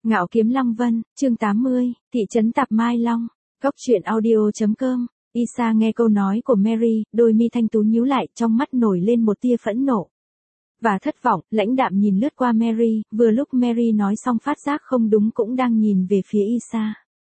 Ngạo Kiếm Long Vân, chương 80, thị trấn Tạp Mai Long, góc truyện audio.com. Isa nghe câu nói của Mary, đôi mi thanh tú nhíu lại, trong mắt nổi lên một tia phẫn nộ và thất vọng. Lãnh đạm nhìn lướt qua Mary, vừa lúc Mary nói xong phát giác không đúng cũng đang nhìn về phía Isa.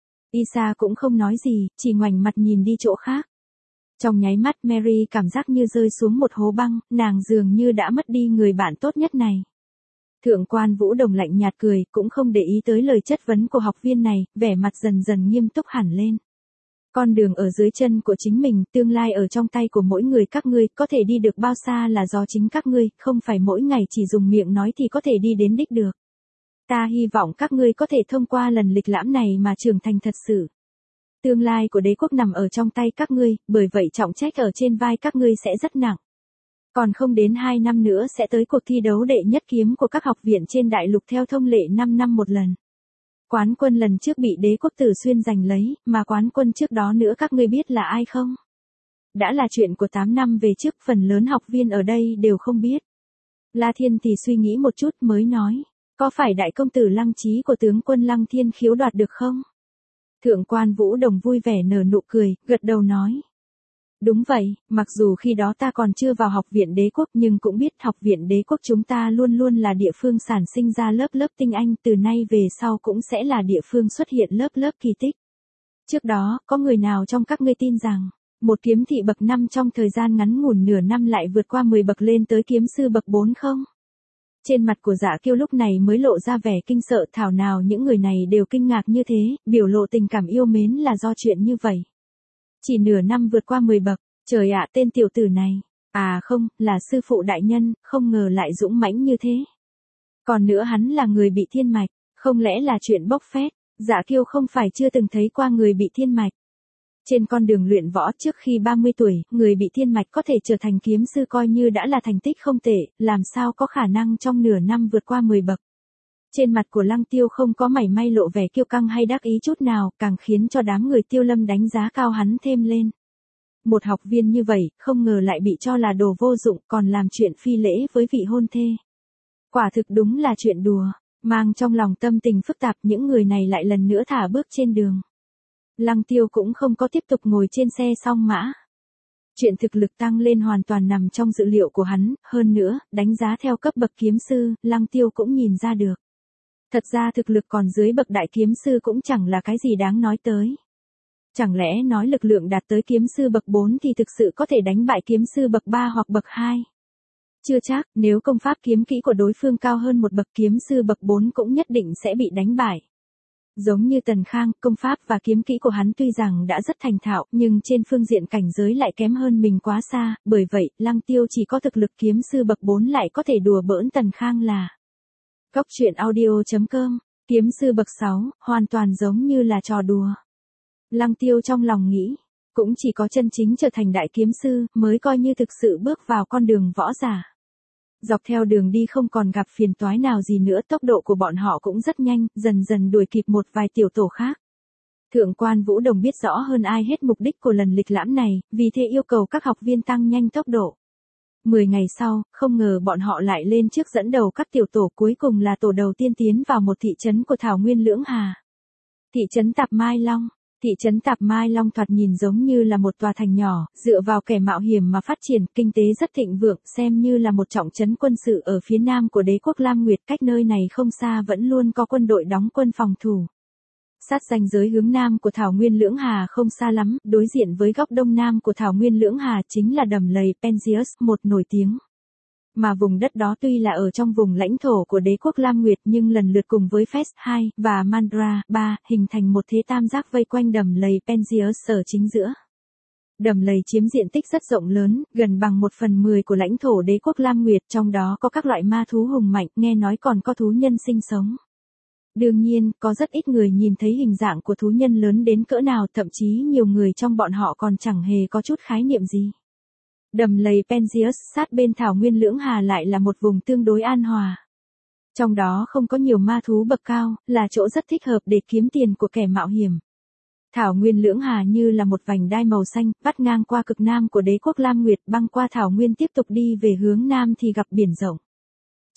Isa cũng không nói gì, chỉ ngoảnh mặt nhìn đi chỗ khác. Trong nháy mắt Mary cảm giác như rơi xuống một hố băng, nàng dường như đã mất đi người bạn tốt nhất này. Thượng quan Vũ Đồng lạnh nhạt cười, cũng không để ý tới lời chất vấn của học viên này, vẻ mặt dần dần nghiêm túc hẳn lên. Con đường ở dưới chân của chính mình, tương lai ở trong tay của mỗi người các ngươi, có thể đi được bao xa là do chính các ngươi, không phải mỗi ngày chỉ dùng miệng nói thì có thể đi đến đích được. Ta hy vọng các ngươi có thể thông qua lần lịch lãm này mà trưởng thành thật sự. Tương lai của đế quốc nằm ở trong tay các ngươi, bởi vậy trọng trách ở trên vai các ngươi sẽ rất nặng. Còn không đến 2 năm nữa sẽ tới cuộc thi đấu đệ nhất kiếm của các học viện trên đại lục theo thông lệ 5 năm một lần. Quán quân lần trước bị đế quốc Tử Xuyên giành lấy, mà quán quân trước đó nữa các ngươi biết là ai không? Đã là chuyện của 8 năm về trước, phần lớn học viên ở đây đều không biết. La Thiên thì suy nghĩ một chút mới nói, có phải đại công tử Lăng Chí của tướng quân Lăng Thiên Khiếu đoạt được không? Thượng quan Vũ Đồng vui vẻ nở nụ cười, gật đầu nói. Đúng vậy, mặc dù khi đó ta còn chưa vào học viện đế quốc nhưng cũng biết học viện đế quốc chúng ta luôn luôn là địa phương sản sinh ra lớp lớp tinh anh, từ nay về sau cũng sẽ là địa phương xuất hiện lớp lớp kỳ tích. Trước đó, có người nào trong các ngươi tin rằng, một kiếm thị bậc 5 trong thời gian ngắn ngủn nửa năm lại vượt qua 10 bậc lên tới kiếm sư bậc 4 không? Trên mặt của Dạ Kiêu lúc này mới lộ ra vẻ kinh sợ, thảo nào những người này đều kinh ngạc như thế, biểu lộ tình cảm yêu mến là do chuyện như vậy. Chỉ nửa năm vượt qua 10 bậc, trời ạ, tên tiểu tử này. À không, là sư phụ đại nhân, không ngờ lại dũng mãnh như thế. Còn nữa hắn là người bị thiên mạch, không lẽ là chuyện bốc phét? Dạ Kiêu không phải chưa từng thấy qua người bị thiên mạch. Trên con đường luyện võ trước khi 30 tuổi, người bị thiên mạch có thể trở thành kiếm sư coi như đã là thành tích không tệ, làm sao có khả năng trong nửa năm vượt qua 10 bậc. Trên mặt của Lăng Tiêu không có mảy may lộ vẻ kiêu căng hay đắc ý chút nào, càng khiến cho đám người Tiêu Lâm đánh giá cao hắn thêm lên. Một học viên như vậy, không ngờ lại bị cho là đồ vô dụng, còn làm chuyện phi lễ với vị hôn thê. Quả thực đúng là chuyện đùa, mang trong lòng tâm tình phức tạp, những người này lại lần nữa thả bước trên đường. Lăng Tiêu cũng không có tiếp tục ngồi trên xe song mã. Chuyện thực lực tăng lên hoàn toàn nằm trong dự liệu của hắn, hơn nữa, đánh giá theo cấp bậc kiếm sư, Lăng Tiêu cũng nhìn ra được. Thật ra thực lực còn dưới bậc đại kiếm sư cũng chẳng là cái gì đáng nói tới. Chẳng lẽ nói lực lượng đạt tới kiếm sư bậc 4 thì thực sự có thể đánh bại kiếm sư bậc 3 hoặc bậc 2? Chưa chắc, nếu công pháp kiếm kỹ của đối phương cao hơn một bậc, kiếm sư bậc 4 cũng nhất định sẽ bị đánh bại. Giống như Tần Khang, công pháp và kiếm kỹ của hắn tuy rằng đã rất thành thạo, nhưng trên phương diện cảnh giới lại kém hơn mình quá xa, bởi vậy, Lăng Tiêu chỉ có thực lực kiếm sư bậc 4 lại có thể đùa bỡn Tần Khang là. Góc truyện audio.com, kiếm sư bậc 6, hoàn toàn giống như là trò đùa. Lăng Tiêu trong lòng nghĩ, cũng chỉ có chân chính trở thành đại kiếm sư, mới coi như thực sự bước vào con đường võ giả. Dọc theo đường đi không còn gặp phiền toái nào gì nữa, tốc độ của bọn họ cũng rất nhanh, dần dần đuổi kịp một vài tiểu tổ khác. Thượng quan Vũ Đồng biết rõ hơn ai hết mục đích của lần lịch lãm này, vì thế yêu cầu các học viên tăng nhanh tốc độ. 10 ngày sau, không ngờ bọn họ lại lên trước dẫn đầu các tiểu tổ, cuối cùng là tổ đầu tiên tiến vào một thị trấn của Thảo Nguyên Lưỡng Hà. Thị trấn Tạp Mai Long. Thị trấn Tạp Mai Long thoạt nhìn giống như là một tòa thành nhỏ, dựa vào kẻ mạo hiểm mà phát triển, kinh tế rất thịnh vượng, xem như là một trọng trấn quân sự ở phía nam của đế quốc Lam Nguyệt, cách nơi này không xa vẫn luôn có quân đội đóng quân phòng thủ. Sát ranh giới hướng nam của Thảo Nguyên Lưỡng Hà không xa lắm, đối diện với góc đông nam của Thảo Nguyên Lưỡng Hà chính là đầm lầy Penzius, một nổi tiếng. Mà vùng đất đó tuy là ở trong vùng lãnh thổ của đế quốc Lam Nguyệt nhưng lần lượt cùng với Fes 2 và Mandra 3 hình thành một thế tam giác vây quanh đầm lầy Penzius ở chính giữa. Đầm lầy chiếm diện tích rất rộng lớn, gần bằng 1/10 của lãnh thổ đế quốc Lam Nguyệt, trong đó có các loại ma thú hùng mạnh, nghe nói còn có thú nhân sinh sống. Đương nhiên, có rất ít người nhìn thấy hình dạng của thú nhân lớn đến cỡ nào, thậm chí nhiều người trong bọn họ còn chẳng hề có chút khái niệm gì. Đầm lầy Penzius sát bên Thảo Nguyên Lưỡng Hà lại là một vùng tương đối an hòa. Trong đó không có nhiều ma thú bậc cao, là chỗ rất thích hợp để kiếm tiền của kẻ mạo hiểm. Thảo Nguyên Lưỡng Hà như là một vành đai màu xanh, vắt ngang qua cực nam của đế quốc Lam Nguyệt, băng qua Thảo Nguyên tiếp tục đi về hướng nam thì gặp biển rộng.